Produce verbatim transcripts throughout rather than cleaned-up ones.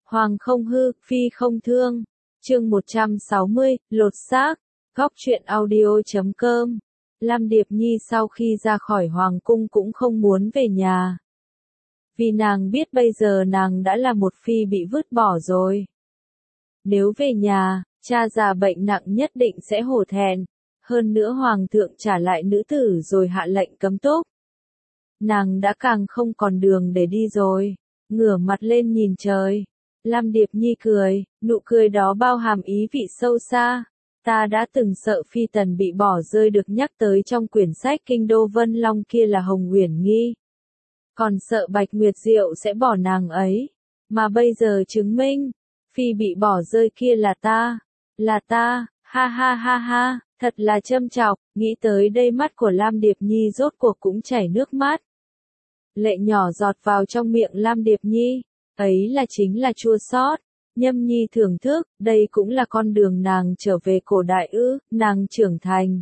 Hoàng không hư, phi không thương. Chương một trăm sáu mươi, lột xác. Góc truyện audio chấm com. Lam Điệp Nhi sau khi ra khỏi hoàng cung cũng không muốn về nhà. Vì nàng biết bây giờ nàng đã là một phi bị vứt bỏ rồi. Nếu về nhà, cha già bệnh nặng nhất định sẽ hổ thẹn. Hơn nữa hoàng thượng trả lại nữ tử rồi hạ lệnh cấm túc. Nàng đã càng không còn đường để đi rồi. Ngửa mặt lên nhìn trời. Lam Điệp Nhi cười, nụ cười đó bao hàm ý vị sâu xa. Ta đã từng sợ phi tần bị bỏ rơi được nhắc tới trong quyển sách Kinh Đô Vân Long kia là Hồng Uyển Nghi. Còn sợ Bạch Nguyệt Diệu sẽ bỏ nàng ấy. Mà bây giờ chứng minh, phi bị bỏ rơi kia là ta. Là ta, ha ha ha ha, thật là châm chọc, nghĩ tới đây mắt của Lam Điệp Nhi rốt cuộc cũng chảy nước mắt. Lệ nhỏ giọt vào trong miệng Lam Điệp Nhi. Ấy là chính là chua xót. Nhâm Nhi thưởng thức, đây cũng là con đường nàng trở về cổ đại ư, nàng trưởng thành.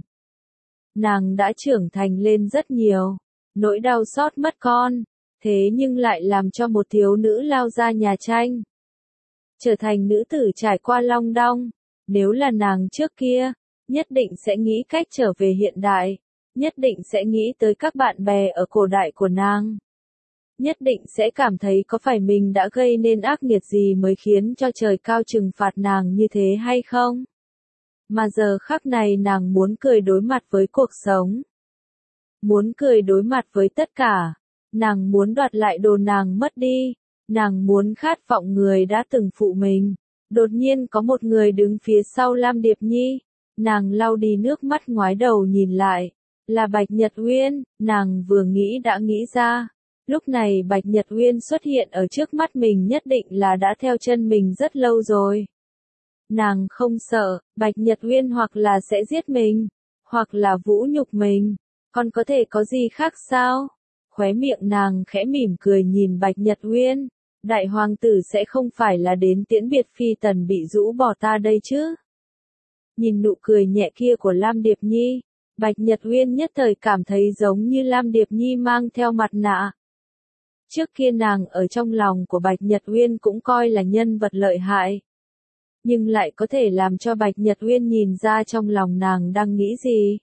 Nàng đã trưởng thành lên rất nhiều. Nỗi đau xót mất con, thế nhưng lại làm cho một thiếu nữ lao ra nhà tranh. Trở thành nữ tử trải qua long đong. Nếu là nàng trước kia, nhất định sẽ nghĩ cách trở về hiện đại. Nhất định sẽ nghĩ tới các bạn bè ở cổ đại của nàng. Nhất định sẽ cảm thấy có phải mình đã gây nên ác nghiệt gì mới khiến cho trời cao trừng phạt nàng như thế hay không? Mà giờ khắc này nàng muốn cười đối mặt với cuộc sống. Muốn cười đối mặt với tất cả. Nàng muốn đoạt lại đồ nàng mất đi. Nàng muốn khát vọng người đã từng phụ mình. Đột nhiên có một người đứng phía sau Lam Điệp Nhi. Nàng lau đi nước mắt ngoái đầu nhìn lại. Là Bạch Nhật Uyên, nàng vừa nghĩ đã nghĩ ra. Lúc này Bạch Nhật Uyên xuất hiện ở trước mắt mình nhất định là đã theo chân mình rất lâu rồi. Nàng không sợ, Bạch Nhật Uyên hoặc là sẽ giết mình, hoặc là vũ nhục mình, còn có thể có gì khác sao? Khóe miệng nàng khẽ mỉm cười nhìn Bạch Nhật Uyên, đại hoàng tử sẽ không phải là đến tiễn biệt phi tần bị rũ bỏ ta đây chứ? Nhìn nụ cười nhẹ kia của Lam Điệp Nhi, Bạch Nhật Uyên nhất thời cảm thấy giống như Lam Điệp Nhi mang theo mặt nạ. Trước kia nàng ở trong lòng của Bạch Nhật Uyên cũng coi là nhân vật lợi hại. Nhưng lại có thể làm cho Bạch Nhật Uyên nhìn ra trong lòng nàng đang nghĩ gì.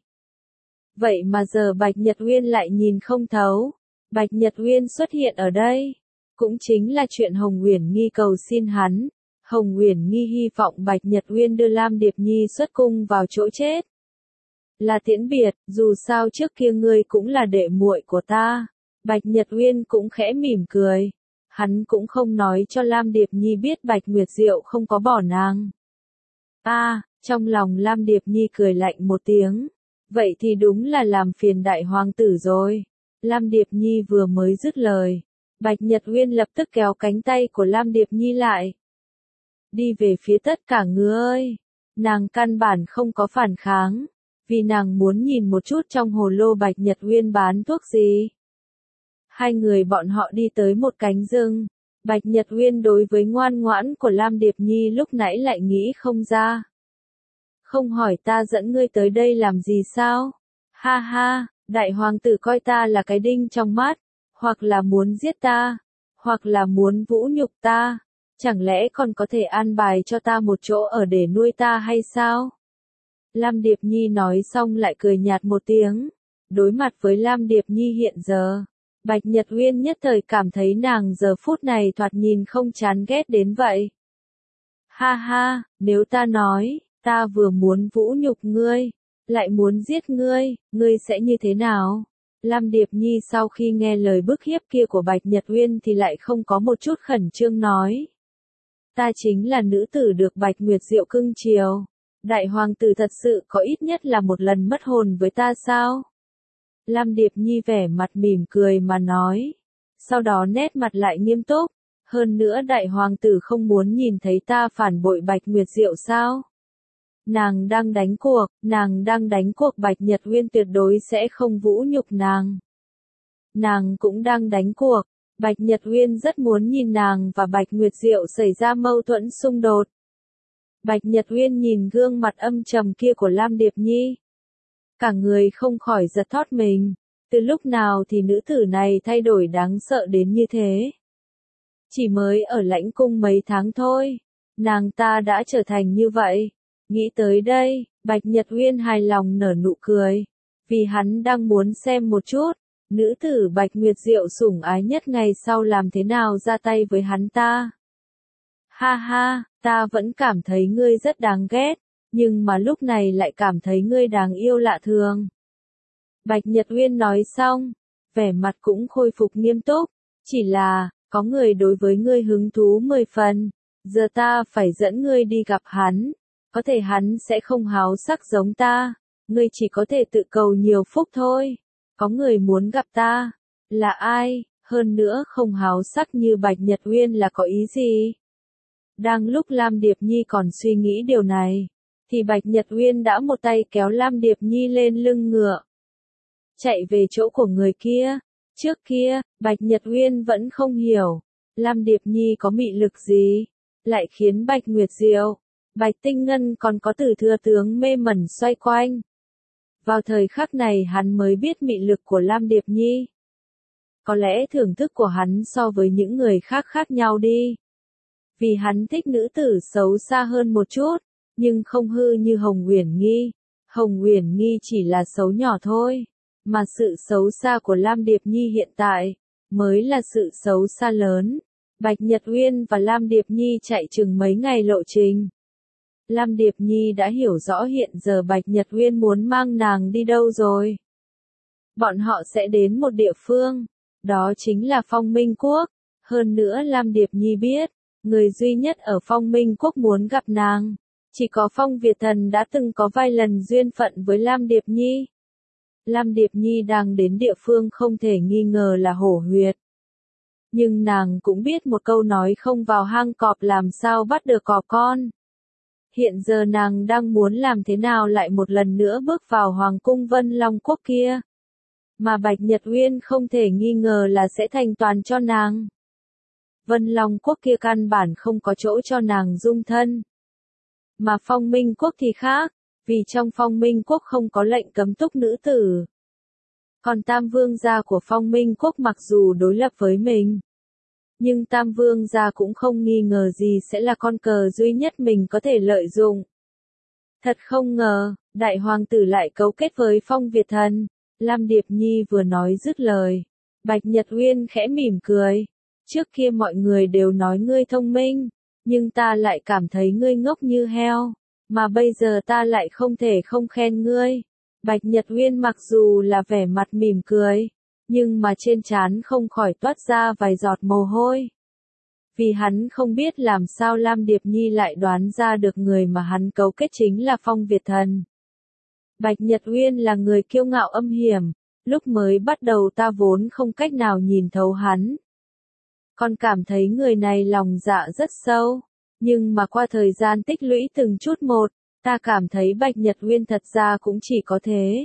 Vậy mà giờ Bạch Nhật Uyên lại nhìn không thấu. Bạch Nhật Uyên xuất hiện ở đây. Cũng chính là chuyện Hồng Uyển Nghi cầu xin hắn. Hồng Uyển Nghi hy vọng Bạch Nhật Uyên đưa Lam Điệp Nhi xuất cung vào chỗ chết. Là tiễn biệt, dù sao trước kia ngươi cũng là đệ muội của ta. Bạch Nhật Uyên cũng khẽ mỉm cười. Hắn cũng không nói cho Lam Điệp Nhi biết Bạch Nguyệt Diệu không có bỏ nàng. A, à, trong lòng Lam Điệp Nhi cười lạnh một tiếng. Vậy thì đúng là làm phiền đại hoàng tử rồi. Lam Điệp Nhi vừa mới dứt lời. Bạch Nhật Uyên lập tức kéo cánh tay của Lam Điệp Nhi lại. Đi về phía tất cả ngứa ơi. Nàng căn bản không có phản kháng. Vì nàng muốn nhìn một chút trong hồ lô Bạch Nhật Uyên bán thuốc gì. Hai người bọn họ đi tới một cánh rừng. Bạch Nhật Uyên đối với ngoan ngoãn của Lam Điệp Nhi lúc nãy lại nghĩ không ra. Không hỏi ta dẫn ngươi tới đây làm gì sao? Ha ha, đại hoàng tử coi ta là cái đinh trong mắt. Hoặc là muốn giết ta. Hoặc là muốn vũ nhục ta. Chẳng lẽ còn có thể an bài cho ta một chỗ ở để nuôi ta hay sao? Lam Điệp Nhi nói xong lại cười nhạt một tiếng. Đối mặt với Lam Điệp Nhi hiện giờ. Bạch Nhật Uyên nhất thời cảm thấy nàng giờ phút này thoạt nhìn không chán ghét đến vậy. Ha ha, nếu ta nói, ta vừa muốn vũ nhục ngươi, lại muốn giết ngươi, ngươi sẽ như thế nào? Lam Điệp Nhi sau khi nghe lời bức hiếp kia của Bạch Nhật Uyên thì lại không có một chút khẩn trương nói. Ta chính là nữ tử được Bạch Nguyệt Diệu cưng chiều. Đại hoàng tử thật sự có ít nhất là một lần mất hồn với ta sao? Lam Điệp Nhi vẻ mặt mỉm cười mà nói. Sau đó nét mặt lại nghiêm túc. Hơn nữa đại hoàng tử không muốn nhìn thấy ta phản bội Bạch Nguyệt Diệu sao? Nàng đang đánh cuộc, nàng đang đánh cuộc Bạch Nhật Uyên tuyệt đối sẽ không vũ nhục nàng. Nàng cũng đang đánh cuộc, Bạch Nhật Uyên rất muốn nhìn nàng và Bạch Nguyệt Diệu xảy ra mâu thuẫn xung đột. Bạch Nhật Uyên nhìn gương mặt âm trầm kia của Lam Điệp Nhi. Cả người không khỏi giật thót mình. Từ lúc nào thì nữ tử này thay đổi đáng sợ đến như thế? Chỉ mới ở lãnh cung mấy tháng thôi, nàng ta đã trở thành như vậy. Nghĩ tới đây, Bạch Nhật Uyên hài lòng nở nụ cười, vì hắn đang muốn xem một chút, nữ tử Bạch Nguyệt Diệu sủng ái nhất ngày sau làm thế nào ra tay với hắn ta. Ha ha, ta vẫn cảm thấy ngươi rất đáng ghét, nhưng mà lúc này lại cảm thấy ngươi đáng yêu lạ thường. Bạch Nhật Uyên nói xong, vẻ mặt cũng khôi phục nghiêm túc, chỉ là, có người đối với ngươi hứng thú mười phần, giờ ta phải dẫn ngươi đi gặp hắn, có thể hắn sẽ không háo sắc giống ta, ngươi chỉ có thể tự cầu nhiều phúc thôi. Có người muốn gặp ta, là ai, hơn nữa không háo sắc như Bạch Nhật Uyên là có ý gì? Đang lúc Lam Điệp Nhi còn suy nghĩ điều này, thì Bạch Nhật Uyên đã một tay kéo Lam Điệp Nhi lên lưng ngựa, chạy về chỗ của người kia. Trước kia, Bạch Nhật Uyên vẫn không hiểu, Lam Điệp Nhi có mị lực gì, lại khiến Bạch Nguyệt Diệu, Bạch Tinh Ngân còn có Tử Thừa Tướng mê mẩn xoay quanh. Vào thời khắc này hắn mới biết mị lực của Lam Điệp Nhi. Có lẽ thưởng thức của hắn so với những người khác khác nhau đi. Vì hắn thích nữ tử xấu xa hơn một chút, nhưng không hư như Hồng Uyển Nghi. Hồng Uyển Nghi chỉ là xấu nhỏ thôi, mà sự xấu xa của Lam Điệp Nhi hiện tại, mới là sự xấu xa lớn. Bạch Nhật Uyên và Lam Điệp Nhi chạy chừng mấy ngày lộ trình. Lam Điệp Nhi đã hiểu rõ hiện giờ Bạch Nhật Uyên muốn mang nàng đi đâu rồi. Bọn họ sẽ đến một địa phương, đó chính là Phong Minh Quốc. Hơn nữa Lam Điệp Nhi biết, người duy nhất ở Phong Minh Quốc muốn gặp nàng, chỉ có Phong Việt Thần đã từng có vài lần duyên phận với Lam Điệp Nhi. Lam Điệp Nhi đang đến địa phương không thể nghi ngờ là Hổ Huyệt. Nhưng nàng cũng biết một câu nói không vào hang cọp làm sao bắt được cọp con. Hiện giờ nàng đang muốn làm thế nào lại một lần nữa bước vào Hoàng cung Vân Long Quốc kia. Mà Bạch Nhật Uyên không thể nghi ngờ là sẽ thành toàn cho nàng. Vân Long Quốc kia căn bản không có chỗ cho nàng dung thân. Mà Phong Minh Quốc thì khác, vì trong Phong Minh Quốc không có lệnh cấm túc nữ tử. Còn Tam Vương gia của Phong Minh Quốc mặc dù đối lập với mình, nhưng Tam Vương gia cũng không nghi ngờ gì sẽ là con cờ duy nhất mình có thể lợi dụng. Thật không ngờ, đại hoàng tử lại cấu kết với Phong Việt Thần. Lam Điệp Nhi vừa nói dứt lời, Bạch Nhật Uyên khẽ mỉm cười. Trước kia mọi người đều nói ngươi thông minh, nhưng ta lại cảm thấy ngươi ngốc như heo, mà bây giờ ta lại không thể không khen ngươi. Bạch Nhật Uyên mặc dù là vẻ mặt mỉm cười, nhưng mà trên trán không khỏi toát ra vài giọt mồ hôi. Vì hắn không biết làm sao Lam Điệp Nhi lại đoán ra được người mà hắn cấu kết chính là Phong Việt Thần. Bạch Nhật Uyên là người kiêu ngạo âm hiểm, lúc mới bắt đầu ta vốn không cách nào nhìn thấu hắn. Còn cảm thấy người này lòng dạ rất sâu, nhưng mà qua thời gian tích lũy từng chút một, ta cảm thấy Bạch Nhật Uyên thật ra cũng chỉ có thế.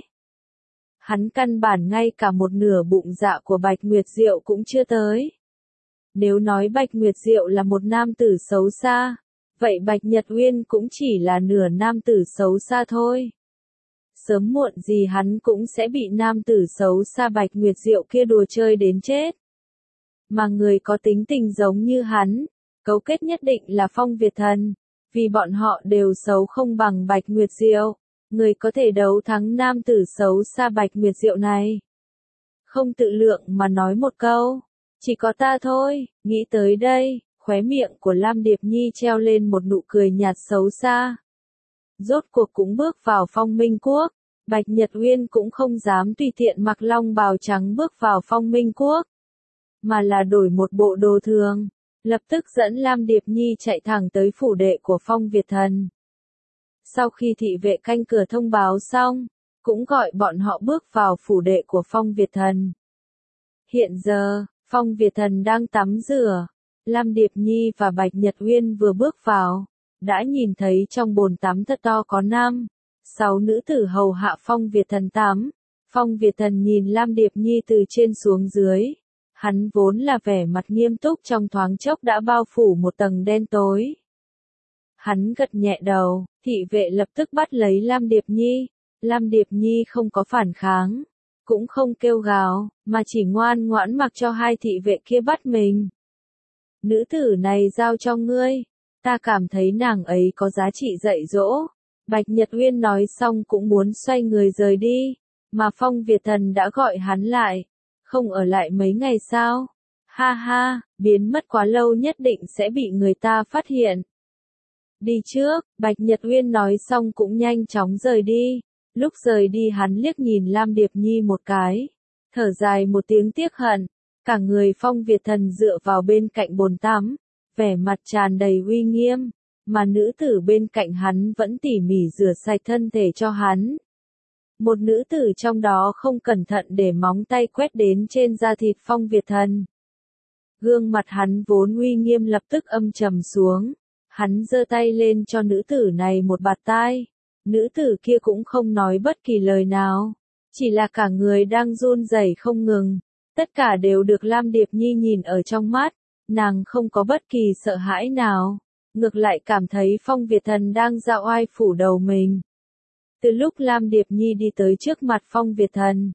Hắn căn bản ngay cả một nửa bụng dạ của Bạch Nguyệt Diệu cũng chưa tới. Nếu nói Bạch Nguyệt Diệu là một nam tử xấu xa, vậy Bạch Nhật Uyên cũng chỉ là nửa nam tử xấu xa thôi. Sớm muộn gì hắn cũng sẽ bị nam tử xấu xa Bạch Nguyệt Diệu kia đùa chơi đến chết. Mà người có tính tình giống như hắn, cấu kết nhất định là Phong Việt Thần, vì bọn họ đều xấu không bằng Bạch Nguyệt Diệu. Người có thể đấu thắng nam tử xấu xa Bạch Nguyệt Diệu này. Không tự lượng mà nói một câu, chỉ có ta thôi. Nghĩ tới đây, khóe miệng của Lam Điệp Nhi treo lên một nụ cười nhạt xấu xa. Rốt cuộc cũng bước vào Phong Minh Quốc, Bạch Nhật Uyên cũng không dám tùy tiện mặc long bào trắng bước vào Phong Minh Quốc, mà là đổi một bộ đồ thường, lập tức dẫn Lam Điệp Nhi chạy thẳng tới phủ đệ của Phong Việt Thần. Sau khi thị vệ canh cửa thông báo xong, cũng gọi bọn họ bước vào phủ đệ của Phong Việt Thần. Hiện giờ, Phong Việt Thần đang tắm rửa, Lam Điệp Nhi và Bạch Nhật Uyên vừa bước vào, đã nhìn thấy trong bồn tắm thật to có năm, sáu nữ tử hầu hạ Phong Việt Thần tắm. Phong Việt Thần nhìn Lam Điệp Nhi từ trên xuống dưới, hắn vốn là vẻ mặt nghiêm túc trong thoáng chốc đã bao phủ một tầng đen tối. Hắn gật nhẹ đầu, thị vệ lập tức bắt lấy Lam Điệp Nhi. Lam Điệp Nhi không có phản kháng, cũng không kêu gào, mà chỉ ngoan ngoãn mặc cho hai thị vệ kia bắt mình. nữ tử này giao cho ngươi, ta cảm thấy nàng ấy có giá trị dạy dỗ. Bạch Nhật Uyên nói xong cũng muốn xoay người rời đi, mà Phong Việt Thần đã gọi hắn lại, không ở lại mấy ngày sao? Ha ha, biến mất quá lâu nhất định sẽ bị người ta phát hiện. Đi trước, Bạch Nhật Uyên nói xong cũng nhanh chóng rời đi. Lúc rời đi hắn liếc nhìn Lam Điệp Nhi một cái, thở dài một tiếng tiếc hận, cả người Phong Việt Thần dựa vào bên cạnh bồn tắm, vẻ mặt tràn đầy uy nghiêm, mà nữ tử bên cạnh hắn vẫn tỉ mỉ rửa sạch thân thể cho hắn. Một nữ tử trong đó không cẩn thận để móng tay quét đến trên da thịt Phong Việt Thần. Gương mặt hắn vốn uy nghiêm lập tức âm trầm xuống, hắn giơ tay lên cho nữ tử này một bạt tai. Nữ tử kia cũng không nói bất kỳ lời nào, chỉ là cả người đang run rẩy không ngừng, tất cả đều được Lam Điệp Nhi nhìn ở trong mắt, nàng không có bất kỳ sợ hãi nào, ngược lại cảm thấy Phong Việt Thần đang ra oai phủ đầu mình. Từ lúc Lam Điệp Nhi đi tới trước mặt Phong Việt Thần,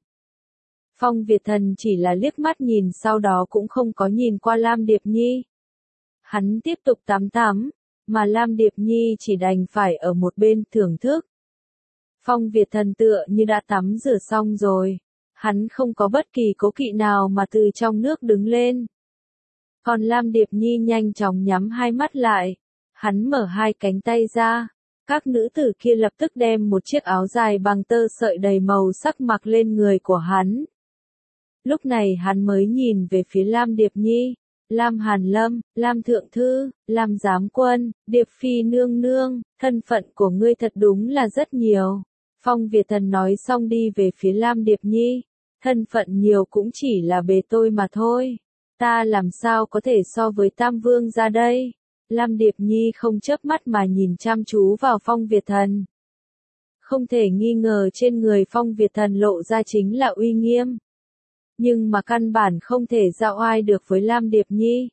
Phong Việt Thần chỉ là liếc mắt nhìn sau đó cũng không có nhìn qua Lam Điệp Nhi. Hắn tiếp tục tắm tắm, mà Lam Điệp Nhi chỉ đành phải ở một bên thưởng thức. Phong Việt Thần tựa như đã tắm rửa xong rồi, hắn không có bất kỳ cố kỵ nào mà từ trong nước đứng lên. Còn Lam Điệp Nhi nhanh chóng nhắm hai mắt lại, hắn mở hai cánh tay ra, các nữ tử kia lập tức đem một chiếc áo dài bằng tơ sợi đầy màu sắc mặc lên người của hắn. Lúc này hắn mới nhìn về phía Lam Điệp Nhi. Lam Hàn Lâm, Lam Thượng Thư, Lam Giám Quân, Điệp Phi nương nương, thân phận của ngươi thật đúng là rất nhiều. Phong Việt Thần nói xong đi về phía Lam Điệp Nhi, thân phận nhiều cũng chỉ là bề tôi mà thôi. Ta làm sao có thể so với Tam Vương ra đây? Lam Điệp Nhi không chớp mắt mà nhìn chăm chú vào Phong Việt Thần. Không thể nghi ngờ trên người Phong Việt Thần lộ ra chính là uy nghiêm. Nhưng mà căn bản không thể giao oai được với Lam Điệp Nhi.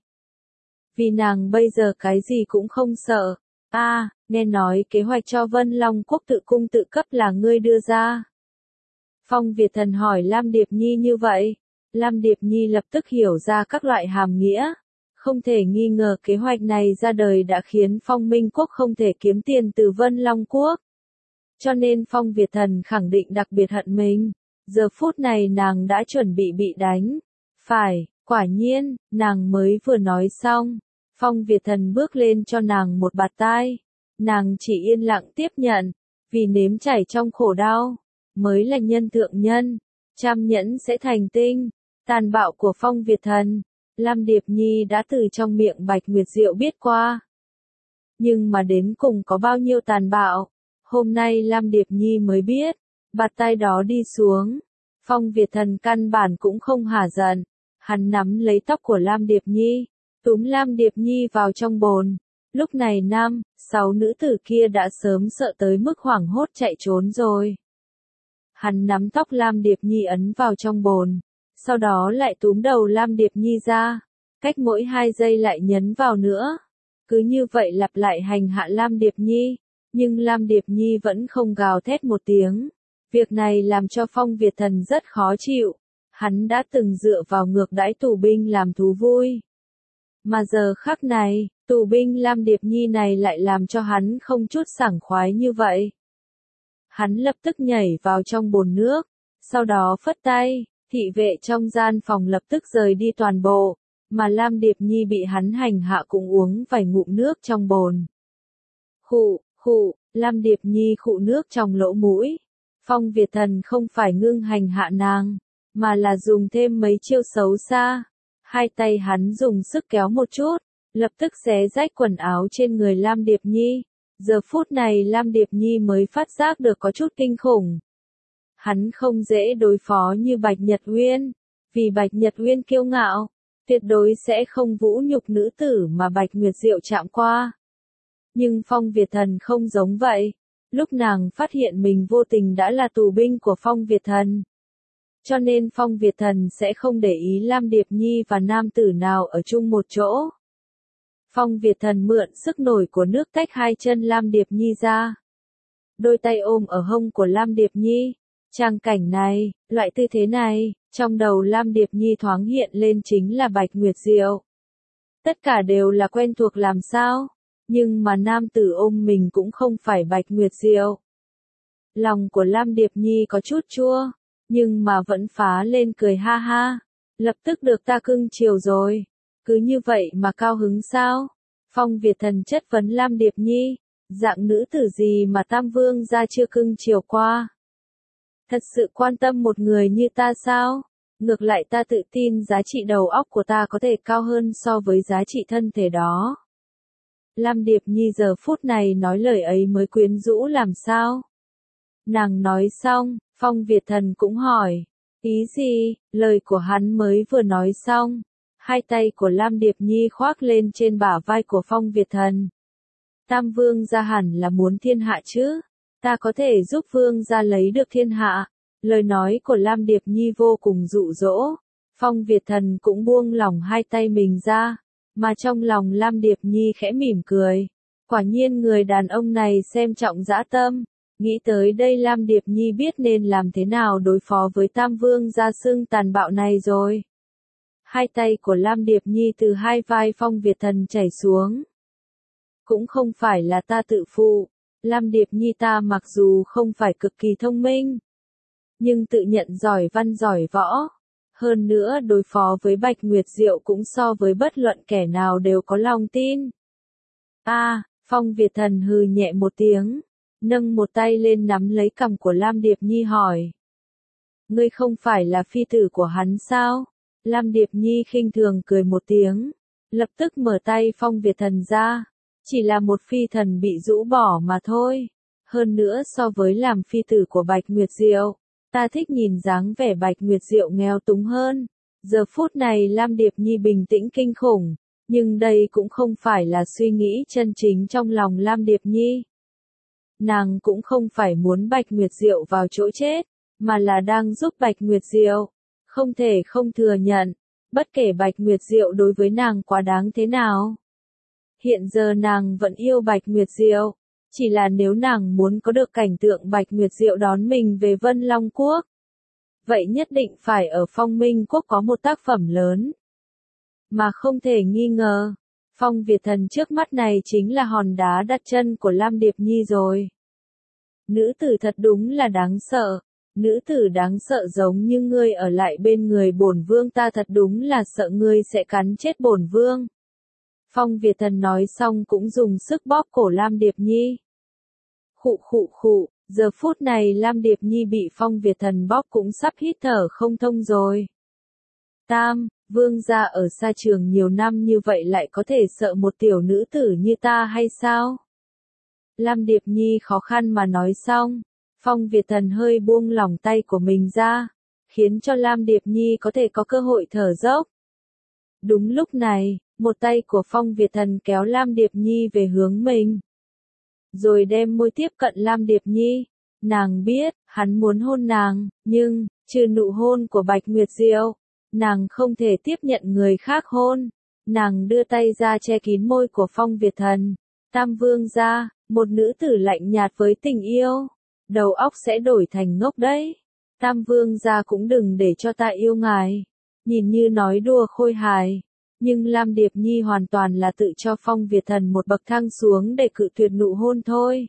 Vì nàng bây giờ cái gì cũng không sợ. A, à, nghe nói kế hoạch cho Vân Long Quốc tự cung tự cấp là ngươi đưa ra. Phong Việt Thần hỏi Lam Điệp Nhi như vậy. Lam Điệp Nhi lập tức hiểu ra các loại hàm nghĩa. Không thể nghi ngờ kế hoạch này ra đời đã khiến Phong Minh Quốc không thể kiếm tiền từ Vân Long Quốc. Cho nên Phong Việt Thần khẳng định đặc biệt hận mình. Giờ phút này nàng đã chuẩn bị bị đánh. Phải, quả nhiên, nàng mới vừa nói xong. Phong Việt Thần bước lên cho nàng một bạt tai. Nàng chỉ yên lặng tiếp nhận, vì nếm trải trong khổ đau, mới là nhân thượng nhân. Trăm nhẫn sẽ thành tinh. Tàn bạo của Phong Việt Thần, Lam Điệp Nhi đã từ trong miệng Bạch Nguyệt Diệu biết qua. Nhưng mà đến cùng có bao nhiêu tàn bạo, hôm nay Lam Điệp Nhi mới biết. Bạt tai đó đi xuống, Phong Việt Thần căn bản cũng không hả giận, hắn nắm lấy tóc của Lam Điệp Nhi, túm Lam Điệp Nhi vào trong bồn. Lúc này năm, sáu nữ tử kia đã sớm sợ tới mức hoảng hốt chạy trốn rồi. Hắn nắm tóc Lam Điệp Nhi ấn vào trong bồn, sau đó lại túm đầu Lam Điệp Nhi ra, cách mỗi hai giây lại nhấn vào nữa. Cứ như vậy lặp lại hành hạ Lam Điệp Nhi, nhưng Lam Điệp Nhi vẫn không gào thét một tiếng. Việc này làm cho Phong Việt Thần rất khó chịu, hắn đã từng dựa vào ngược đãi tù binh làm thú vui. Mà giờ khắc này, tù binh Lam Điệp Nhi này lại làm cho hắn không chút sảng khoái như vậy. Hắn lập tức nhảy vào trong bồn nước, sau đó phất tay, thị vệ trong gian phòng lập tức rời đi toàn bộ, mà Lam Điệp Nhi bị hắn hành hạ cũng uống vài ngụm nước trong bồn. Khụ, khụ, Lam Điệp Nhi khụ nước trong lỗ mũi. Phong Việt Thần không phải ngưng hành hạ nàng, mà là dùng thêm mấy chiêu xấu xa. Hai tay hắn dùng sức kéo một chút, lập tức xé rách quần áo trên người Lam Điệp Nhi. Giờ phút này Lam Điệp Nhi mới phát giác được có chút kinh khủng. Hắn không dễ đối phó như Bạch Nhật Uyên, vì Bạch Nhật Uyên kiêu ngạo, tuyệt đối sẽ không vũ nhục nữ tử mà Bạch Nguyệt Diệu chạm qua. Nhưng Phong Việt Thần không giống vậy. Lúc nàng phát hiện mình vô tình đã là tù binh của Phong Việt Thần. Cho nên Phong Việt Thần sẽ không để ý Lam Điệp Nhi và nam tử nào ở chung một chỗ. Phong Việt Thần mượn sức nổi của nước tách hai chân Lam Điệp Nhi ra. Đôi tay ôm ở hông của Lam Điệp Nhi. Trang cảnh này, loại tư thế này, trong đầu Lam Điệp Nhi thoáng hiện lên chính là Bạch Nguyệt Diệu. Tất cả đều là quen thuộc làm sao? Nhưng mà nam tử ôm mình cũng không phải Bạch Nguyệt Diệu. Lòng của Lam Điệp Nhi có chút chua, nhưng mà vẫn phá lên cười ha ha. Lập tức được ta cưng chiều rồi. Cứ như vậy mà cao hứng sao? Phong Việt Thần chất vấn Lam Điệp Nhi. Dạng nữ tử gì mà Tam Vương gia chưa cưng chiều qua? Thật sự quan tâm một người như ta sao? Ngược lại ta tự tin giá trị đầu óc của ta có thể cao hơn so với giá trị thân thể đó. Lam Điệp Nhi giờ phút này nói lời ấy mới quyến rũ làm sao? Nàng nói xong, Phong Việt Thần cũng hỏi. Ý gì? Lời của hắn mới vừa nói xong. Hai tay của Lam Điệp Nhi khoác lên trên bả vai của Phong Việt Thần. Tam Vương gia hẳn là muốn thiên hạ chứ? Ta có thể giúp Vương gia lấy được thiên hạ. Lời nói của Lam Điệp Nhi vô cùng dụ dỗ. Phong Việt Thần cũng buông lỏng hai tay mình ra. Mà trong lòng Lam Điệp Nhi khẽ mỉm cười. Quả nhiên người đàn ông này xem trọng dã tâm. Nghĩ tới đây Lam Điệp Nhi biết nên làm thế nào đối phó với Tam Vương gia xưng tàn bạo này rồi. Hai tay của Lam Điệp Nhi từ hai vai Phong Việt Thần chảy xuống. Cũng không phải là ta tự phụ. Lam Điệp Nhi ta mặc dù không phải cực kỳ thông minh, nhưng tự nhận giỏi văn giỏi võ. Hơn nữa đối phó với Bạch Nguyệt Diệu cũng so với bất luận kẻ nào đều có lòng tin. A, à, Phong Việt Thần hừ nhẹ một tiếng, nâng một tay lên nắm lấy cằm của Lam Điệp Nhi hỏi. Ngươi không phải là phi tử của hắn sao? Lam Điệp Nhi khinh thường cười một tiếng, lập tức mở tay Phong Việt Thần ra. Chỉ là một phi thần bị rũ bỏ mà thôi. Hơn nữa so với làm phi tử của Bạch Nguyệt Diệu, ta thích nhìn dáng vẻ Bạch Nguyệt Diệu nghèo túng hơn. Giờ phút này Lam Điệp Nhi bình tĩnh kinh khủng, nhưng đây cũng không phải là suy nghĩ chân chính trong lòng Lam Điệp Nhi. Nàng cũng không phải muốn Bạch Nguyệt Diệu vào chỗ chết, mà là đang giúp Bạch Nguyệt Diệu. Không thể không thừa nhận, bất kể Bạch Nguyệt Diệu đối với nàng quá đáng thế nào. Hiện giờ nàng vẫn yêu Bạch Nguyệt Diệu, chỉ là nếu nàng muốn có được cảnh tượng Bạch Nguyệt Diệu đón mình về Vân Long Quốc, vậy nhất định phải ở Phong Minh Quốc có một tác phẩm lớn. Mà không thể nghi ngờ, Phong Việt Thần trước mắt này chính là hòn đá đặt chân của Lam Điệp Nhi rồi. Nữ tử thật đúng là đáng sợ, nữ tử đáng sợ giống như ngươi ở lại bên người bổn vương, ta thật đúng là sợ ngươi sẽ cắn chết bổn vương. Phong Việt Thần nói xong cũng dùng sức bóp cổ Lam Điệp Nhi. Khụ khụ khụ, giờ phút này Lam Điệp Nhi bị Phong Việt Thần bóp cũng sắp hít thở không thông rồi. Tam, vương gia ở xa trường nhiều năm như vậy lại có thể sợ một tiểu nữ tử như ta hay sao? Lam Điệp Nhi khó khăn mà nói xong, Phong Việt Thần hơi buông lỏng tay của mình ra, khiến cho Lam Điệp Nhi có thể có cơ hội thở dốc. Đúng lúc này, một tay của Phong Việt Thần kéo Lam Điệp Nhi về hướng mình, rồi đem môi tiếp cận Lam Điệp Nhi. Nàng biết, hắn muốn hôn nàng, nhưng, trừ nụ hôn của Bạch Nguyệt Diệu, nàng không thể tiếp nhận người khác hôn. Nàng đưa tay ra che kín môi của Phong Việt Thần. Tam vương gia, một nữ tử lạnh nhạt với tình yêu, đầu óc sẽ đổi thành ngốc đấy. Tam vương gia cũng đừng để cho ta yêu ngài. Nhìn như nói đùa khôi hài, nhưng Lam Điệp Nhi hoàn toàn là tự cho Phong Việt Thần một bậc thang xuống để cự tuyệt nụ hôn thôi.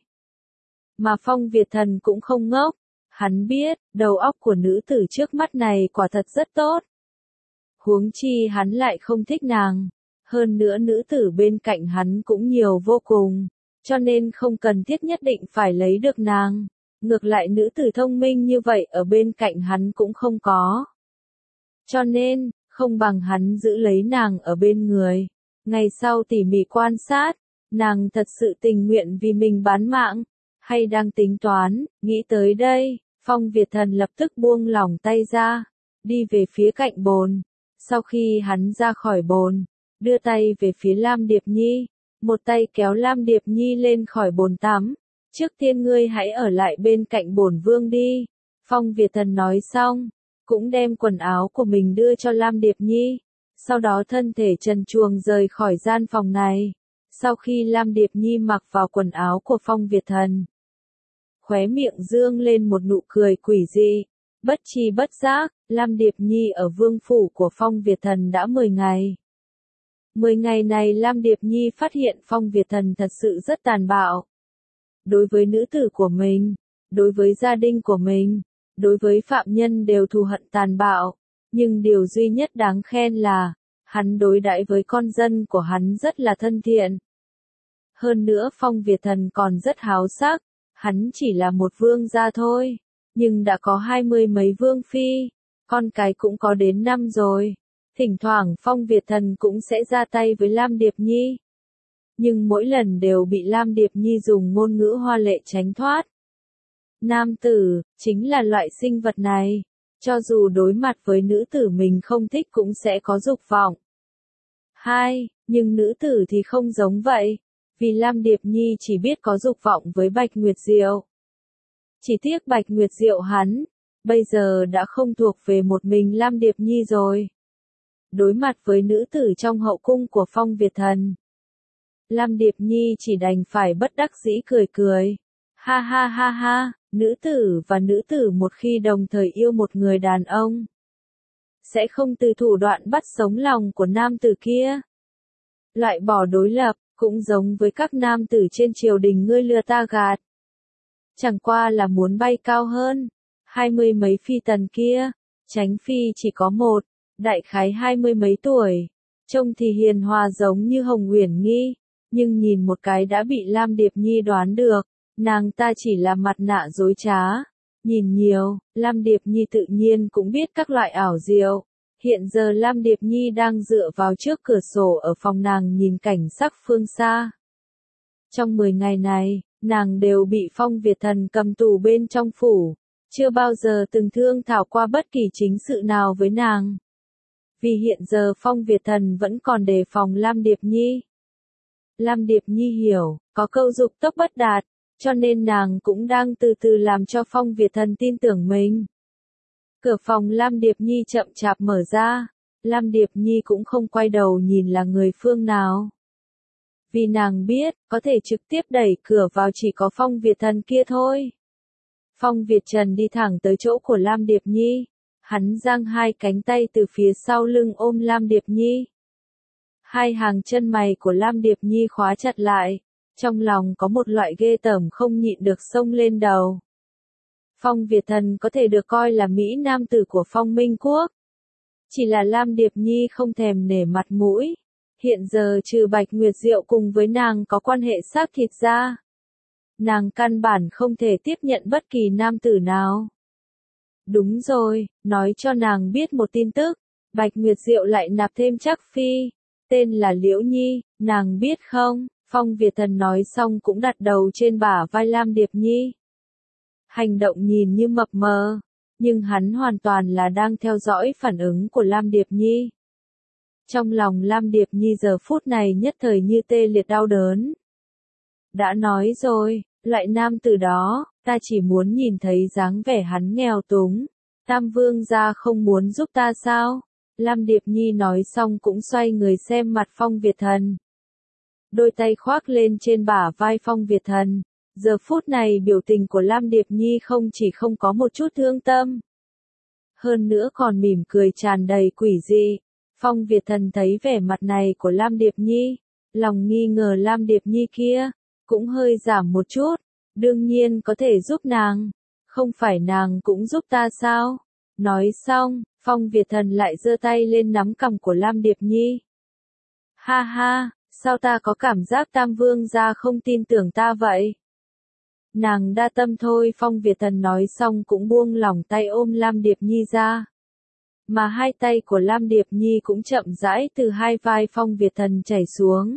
Mà Phong Việt Thần cũng không ngốc, hắn biết, đầu óc của nữ tử trước mắt này quả thật rất tốt. Huống chi hắn lại không thích nàng, hơn nữa nữ tử bên cạnh hắn cũng nhiều vô cùng, cho nên không cần thiết nhất định phải lấy được nàng. Ngược lại nữ tử thông minh như vậy ở bên cạnh hắn cũng không có. Cho nên, không bằng hắn giữ lấy nàng ở bên người. Ngày sau tỉ mỉ quan sát, nàng thật sự tình nguyện vì mình bán mạng, hay đang tính toán. Nghĩ tới đây, Phong Việt Thần lập tức buông lỏng tay ra, đi về phía cạnh bồn. Sau khi hắn ra khỏi bồn, đưa tay về phía Lam Điệp Nhi, một tay kéo Lam Điệp Nhi lên khỏi bồn tắm. Trước tiên ngươi hãy ở lại bên cạnh bổn vương đi. Phong Việt Thần nói xong, cũng đem quần áo của mình đưa cho Lam Điệp Nhi. Sau đó thân thể trần truồng rời khỏi gian phòng này. Sau khi Lam Điệp Nhi mặc vào quần áo của Phong Việt Thần, khóe miệng dương lên một nụ cười quỷ dị. Bất chi bất giác, Lam Điệp Nhi ở vương phủ của Phong Việt Thần đã mười ngày. Mười ngày này Lam Điệp Nhi phát hiện Phong Việt Thần thật sự rất tàn bạo. Đối với nữ tử của mình, đối với gia đình của mình, đối với phạm nhân đều thù hận tàn bạo. Nhưng điều duy nhất đáng khen là, hắn đối đãi với con dân của hắn rất là thân thiện. Hơn nữa Phong Việt Thần còn rất háo sắc, hắn chỉ là một vương gia thôi, nhưng đã có hai mươi mấy vương phi, con cái cũng có đến năm rồi. Thỉnh thoảng Phong Việt Thần cũng sẽ ra tay với Lam Điệp Nhi. Nhưng mỗi lần đều bị Lam Điệp Nhi dùng ngôn ngữ hoa lệ tránh thoát. Nam tử, chính là loại sinh vật này. Cho dù đối mặt với nữ tử mình không thích cũng sẽ có dục vọng. Hai, nhưng nữ tử thì không giống vậy. Vì Lam Điệp Nhi chỉ biết có dục vọng với Bạch Nguyệt Diệu. Chỉ tiếc Bạch Nguyệt Diệu hắn, bây giờ đã không thuộc về một mình Lam Điệp Nhi rồi. Đối mặt với nữ tử trong hậu cung của Phong Việt Thần, Lam Điệp Nhi chỉ đành phải bất đắc dĩ cười cười. Ha ha ha ha, nữ tử và nữ tử một khi đồng thời yêu một người đàn ông, sẽ không từ thủ đoạn bắt sống lòng của nam tử kia. Loại bỏ đối lập, cũng giống với các nam tử trên triều đình ngươi lừa ta gạt. Chẳng qua là muốn bay cao hơn. Hai mươi mấy phi tần kia, Chánh phi chỉ có một, đại khái hai mươi mấy tuổi, trông thì hiền hòa giống như Hồng Uyển Nghi, nhưng nhìn một cái đã bị Lam Điệp Nhi đoán được, nàng ta chỉ là mặt nạ dối trá. Nhìn nhiều, Lam Điệp Nhi tự nhiên cũng biết các loại ảo diệu. Hiện giờ Lam Điệp Nhi đang dựa vào trước cửa sổ ở phòng nàng nhìn cảnh sắc phương xa. Trong mười ngày này, nàng đều bị Phong Việt Thần cầm tù bên trong phủ, chưa bao giờ từng thương thảo qua bất kỳ chính sự nào với nàng. Vì hiện giờ Phong Việt Thần vẫn còn đề phòng Lam Điệp Nhi. Lam Điệp Nhi hiểu, có câu dục tốc bất đạt, cho nên nàng cũng đang từ từ làm cho Phong Việt Thần tin tưởng mình. Cửa phòng Lam Điệp Nhi chậm chạp mở ra, Lam Điệp Nhi cũng không quay đầu nhìn là người phương nào. Vì nàng biết, có thể trực tiếp đẩy cửa vào chỉ có Phong Việt Thần kia thôi. Phong Việt Trần đi thẳng tới chỗ của Lam Điệp Nhi, hắn giang hai cánh tay từ phía sau lưng ôm Lam Điệp Nhi. Hai hàng chân mày của Lam Điệp Nhi khóa chặt lại, trong lòng có một loại ghê tởm không nhịn được xông lên đầu. Phong Việt Thần có thể được coi là Mỹ Nam tử của Phong Minh Quốc. Chỉ là Lam Điệp Nhi không thèm nể mặt mũi. Hiện giờ trừ Bạch Nguyệt Diệu cùng với nàng có quan hệ xác thịt ra, nàng căn bản không thể tiếp nhận bất kỳ nam tử nào. Đúng rồi, nói cho nàng biết một tin tức, Bạch Nguyệt Diệu lại nạp thêm Trác phi, tên là Liễu Nhi, nàng biết không? Phong Việt Thần nói xong cũng đặt đầu trên bả vai Lam Điệp Nhi. Hành động nhìn như mập mờ, nhưng hắn hoàn toàn là đang theo dõi phản ứng của Lam Điệp Nhi. Trong lòng Lam Điệp Nhi giờ phút này nhất thời như tê liệt đau đớn. Đã nói rồi, loại nam tử đó, ta chỉ muốn nhìn thấy dáng vẻ hắn nghèo túng. Tam vương gia không muốn giúp ta sao? Lam Điệp Nhi nói xong cũng xoay người xem mặt Phong Việt Thần. Đôi tay khoác lên trên bả vai Phong Việt Thần. Giờ phút này biểu tình của Lam Điệp Nhi không chỉ không có một chút thương tâm, hơn nữa còn mỉm cười tràn đầy quỷ dị. Phong Việt Thần thấy vẻ mặt này của Lam Điệp Nhi, lòng nghi ngờ Lam Điệp Nhi kia cũng hơi giảm một chút. Đương nhiên có thể giúp nàng, không phải nàng cũng giúp ta sao? Nói xong, Phong Việt Thần lại giơ tay lên nắm cằm của Lam Điệp Nhi. Ha ha, sao ta có cảm giác Tam vương gia không tin tưởng ta vậy? Nàng đa tâm thôi. Phong Việt Thần nói xong cũng buông lỏng tay ôm Lam Điệp Nhi ra. Mà hai tay của Lam Điệp Nhi cũng chậm rãi từ hai vai Phong Việt Thần chảy xuống.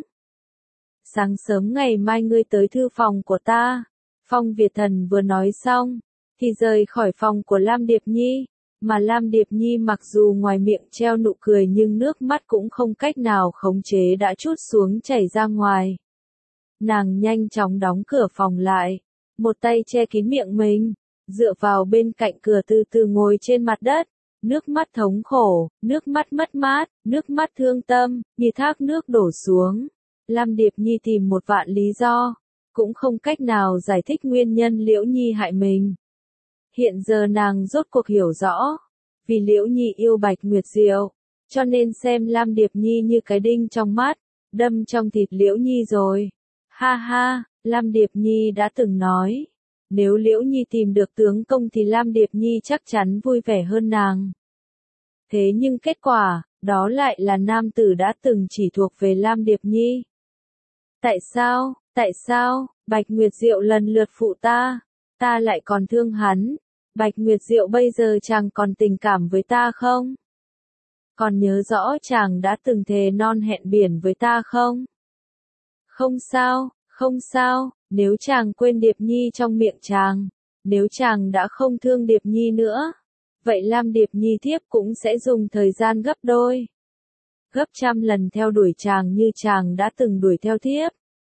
Sáng sớm ngày mai ngươi tới thư phòng của ta. Phong Việt Thần vừa nói xong, thì rời khỏi phòng của Lam Điệp Nhi. Mà Lam Điệp Nhi mặc dù ngoài miệng treo nụ cười nhưng nước mắt cũng không cách nào khống chế đã trút xuống chảy ra ngoài. Nàng nhanh chóng đóng cửa phòng lại, một tay che kín miệng mình, dựa vào bên cạnh cửa từ từ ngồi trên mặt đất. Nước mắt thống khổ, nước mắt mất mát, nước mắt thương tâm, như thác nước đổ xuống. Lam Điệp Nhi tìm một vạn lý do, cũng không cách nào giải thích nguyên nhân Liễu Nhi hại mình. Hiện giờ nàng rốt cuộc hiểu rõ, vì Liễu Nhi yêu Bạch Nguyệt Diệu, cho nên xem Lam Điệp Nhi như cái đinh trong mắt, đâm trong thịt Liễu Nhi rồi. Ha ha, Lam Điệp Nhi đã từng nói, nếu Liễu Nhi tìm được tướng công thì Lam Điệp Nhi chắc chắn vui vẻ hơn nàng. Thế nhưng kết quả, đó lại là nam tử đã từng chỉ thuộc về Lam Điệp Nhi. Tại sao, tại sao, Bạch Nguyệt Diệu lần lượt phụ ta, ta lại còn thương hắn, Bạch Nguyệt Diệu bây giờ chàng còn tình cảm với ta không? Còn nhớ rõ chàng đã từng thề non hẹn biển với ta không? Không sao, không sao, nếu chàng quên Điệp Nhi trong miệng chàng, nếu chàng đã không thương Điệp Nhi nữa, vậy Lam Điệp Nhi thiếp cũng sẽ dùng thời gian gấp đôi, gấp trăm lần theo đuổi chàng như chàng đã từng đuổi theo thiếp.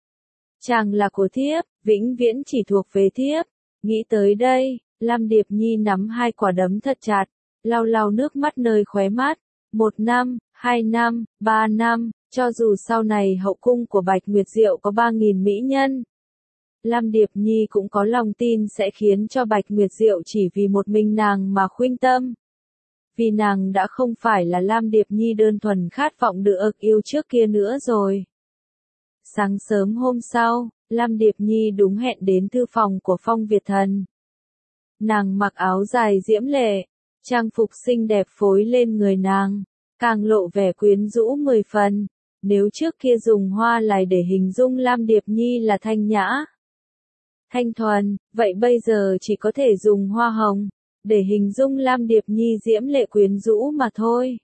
Chàng là của thiếp, vĩnh viễn chỉ thuộc về thiếp. Nghĩ tới đây, Lam Điệp Nhi nắm hai quả đấm thật chặt, lau lau nước mắt nơi khóe mắt. Một năm, hai năm, ba năm, cho dù sau này hậu cung của Bạch Nguyệt Diệu có ba nghìn mỹ nhân, Lam Điệp Nhi cũng có lòng tin sẽ khiến cho Bạch Nguyệt Diệu chỉ vì một mình nàng mà khuynh tâm. Vì nàng đã không phải là Lam Điệp Nhi đơn thuần khát vọng được yêu trước kia nữa rồi. Sáng sớm hôm sau, Lam Điệp Nhi đúng hẹn đến thư phòng của Phong Việt Thần. Nàng mặc áo dài diễm lệ, trang phục xinh đẹp phối lên người nàng, càng lộ vẻ quyến rũ mười phần. Nếu trước kia dùng hoa lài để hình dung Lam Điệp Nhi là thanh nhã, thanh thuần, vậy bây giờ chỉ có thể dùng hoa hồng để hình dung Lam Điệp Nhi diễm lệ quyến rũ mà thôi.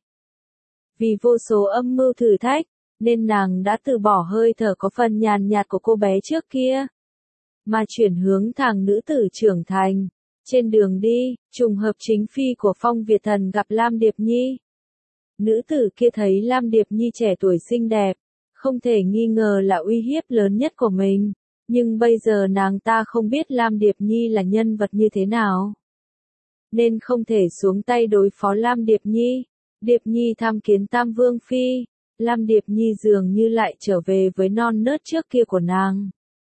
Vì vô số âm mưu thử thách, nên nàng đã từ bỏ hơi thở có phần nhàn nhạt của cô bé trước kia, mà chuyển hướng thẳng nữ tử trưởng thành. Trên đường đi, trùng hợp chính phi của Phong Việt Thần gặp Lam Điệp Nhi. Nữ tử kia thấy Lam Điệp Nhi trẻ tuổi xinh đẹp, không thể nghi ngờ là uy hiếp lớn nhất của mình, nhưng bây giờ nàng ta không biết Lam Điệp Nhi là nhân vật như thế nào, nên không thể xuống tay đối phó Lam Điệp Nhi. Điệp Nhi tham kiến Tam Vương Phi, Lam Điệp Nhi dường như lại trở về với non nớt trước kia của nàng.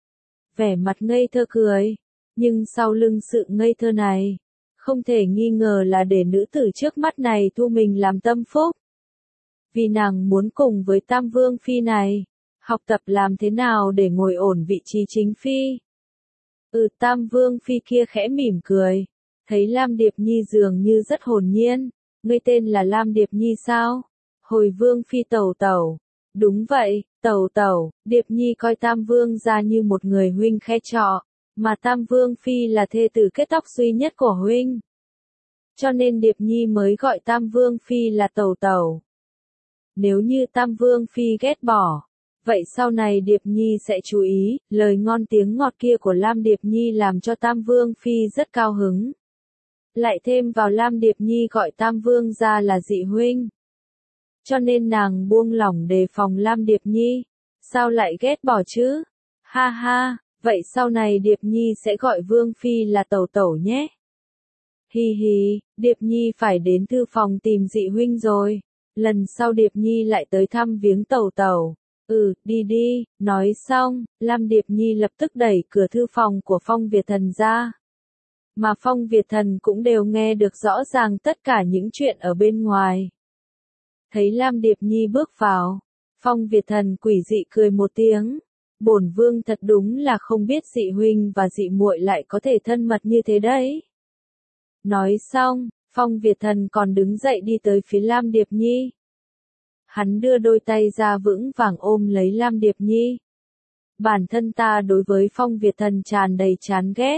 Vẻ mặt ngây thơ cười, nhưng sau lưng sự ngây thơ này, không thể nghi ngờ là để nữ tử trước mắt này thu mình làm tâm phúc. Vì nàng muốn cùng với Tam Vương Phi này, học tập làm thế nào để ngồi ổn vị trí chính phi. Ừ, Tam Vương Phi kia khẽ mỉm cười, thấy Lam Điệp Nhi dường như rất hồn nhiên. Ngươi tên là Lam Điệp Nhi sao? Hồi Vương Phi tẩu tẩu. Đúng vậy, tẩu tẩu. Điệp Nhi coi Tam Vương ra như một người huynh khe trọ, mà Tam Vương Phi là thê tử kết tóc duy nhất của huynh. Cho nên Điệp Nhi mới gọi Tam Vương Phi là tẩu tẩu. Nếu như Tam Vương Phi ghét bỏ, vậy sau này Điệp Nhi sẽ chú ý. Lời ngon tiếng ngọt kia của Lam Điệp Nhi làm cho Tam Vương Phi rất cao hứng. Lại thêm vào Lam Điệp Nhi gọi Tam Vương ra là dị huynh, cho nên nàng buông lỏng đề phòng Lam Điệp Nhi. Sao lại ghét bỏ chứ? Ha ha, vậy sau này Điệp Nhi sẽ gọi Vương Phi là tẩu tẩu nhé. Hi hi, Điệp Nhi phải đến thư phòng tìm dị huynh rồi. Lần sau Điệp Nhi lại tới thăm viếng tẩu tẩu. Ừ, đi đi. Nói xong, Lam Điệp Nhi lập tức đẩy cửa thư phòng của Phong Việt Thần ra. Mà Phong Việt Thần cũng đều nghe được rõ ràng tất cả những chuyện ở bên ngoài. Thấy Lam Điệp Nhi bước vào, Phong Việt Thần quỷ dị cười một tiếng. Bổn vương thật đúng là không biết dị huynh và dị muội lại có thể thân mật như thế đấy. Nói xong, Phong Việt Thần còn đứng dậy đi tới phía Lam Điệp Nhi. Hắn đưa đôi tay ra vững vàng ôm lấy Lam Điệp Nhi. Bản thân ta đối với Phong Việt Thần tràn đầy chán ghét.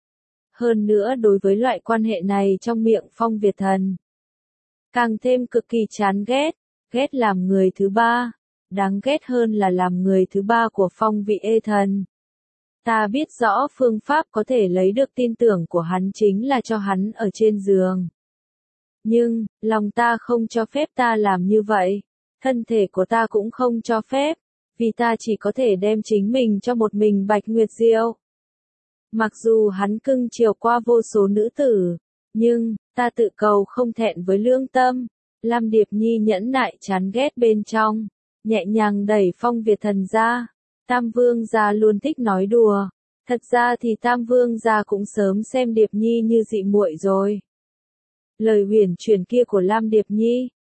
Hơn nữa đối với loại quan hệ này trong miệng Phong Việt Thần, càng thêm cực kỳ chán ghét, ghét làm người thứ ba, đáng ghét hơn là làm người thứ ba của Phong Vị Ê Thần. Ta biết rõ phương pháp có thể lấy được tin tưởng của hắn chính là cho hắn ở trên giường. Nhưng, lòng ta không cho phép ta làm như vậy, thân thể của ta cũng không cho phép, vì ta chỉ có thể đem chính mình cho một mình Bạch Nguyệt Diệu. Mặc dù hắn cưng chiều qua vô số nữ tử, nhưng, ta tự cầu không thẹn với lương tâm. Lam Điệp Nhi nhẫn nại chán ghét bên trong, nhẹ nhàng đẩy Phong Việt Thần ra. Tam Vương gia luôn thích nói đùa, thật ra thì Tam Vương gia cũng sớm xem Điệp Nhi như dị muội rồi. Lời huyền truyền kia của Lam Điệp Nhi,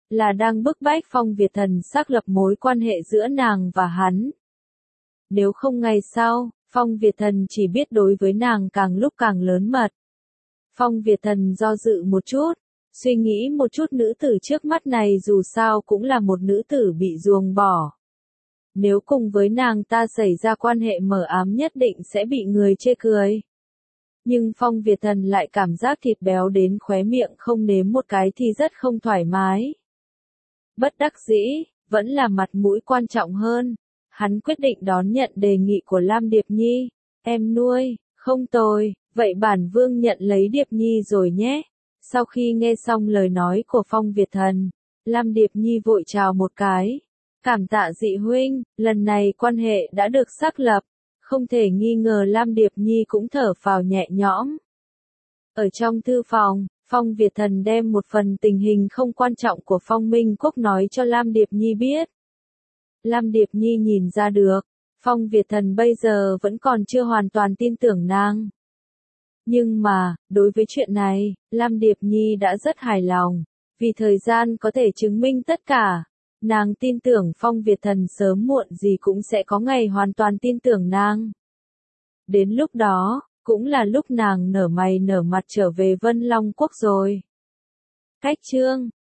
là đang bức bách Phong Việt Thần xác lập mối quan hệ giữa nàng và hắn. Nếu không ngày sau, Phong Việt Thần chỉ biết đối với nàng càng lúc càng lớn mật. Phong Việt Thần do dự một chút, suy nghĩ một chút nữ tử trước mắt này dù sao cũng là một nữ tử bị ruồng bỏ. Nếu cùng với nàng ta xảy ra quan hệ mờ ám nhất định sẽ bị người chê cười. Nhưng Phong Việt Thần lại cảm giác thịt béo đến khóe miệng không nếm một cái thì rất không thoải mái. Bất đắc dĩ, vẫn là mặt mũi quan trọng hơn. Hắn quyết định đón nhận đề nghị của Lam Điệp Nhi. Em nuôi, không tồi, vậy bản vương nhận lấy Điệp Nhi rồi nhé. Sau khi nghe xong lời nói của Phong Việt Thần, Lam Điệp Nhi vội chào một cái. Cảm tạ dị huynh, lần này quan hệ đã được xác lập. Không thể nghi ngờ Lam Điệp Nhi cũng thở phào nhẹ nhõm. Ở trong thư phòng, Phong Việt Thần đem một phần tình hình không quan trọng của Phong Minh Quốc nói cho Lam Điệp Nhi biết. Lam Điệp Nhi nhìn ra được, Phong Việt Thần bây giờ vẫn còn chưa hoàn toàn tin tưởng nàng. Nhưng mà, đối với chuyện này, Lam Điệp Nhi đã rất hài lòng, vì thời gian có thể chứng minh tất cả. Nàng tin tưởng Phong Việt Thần sớm muộn gì cũng sẽ có ngày hoàn toàn tin tưởng nàng. Đến lúc đó, cũng là lúc nàng nở mày nở mặt trở về Vân Long Quốc rồi. Cách chương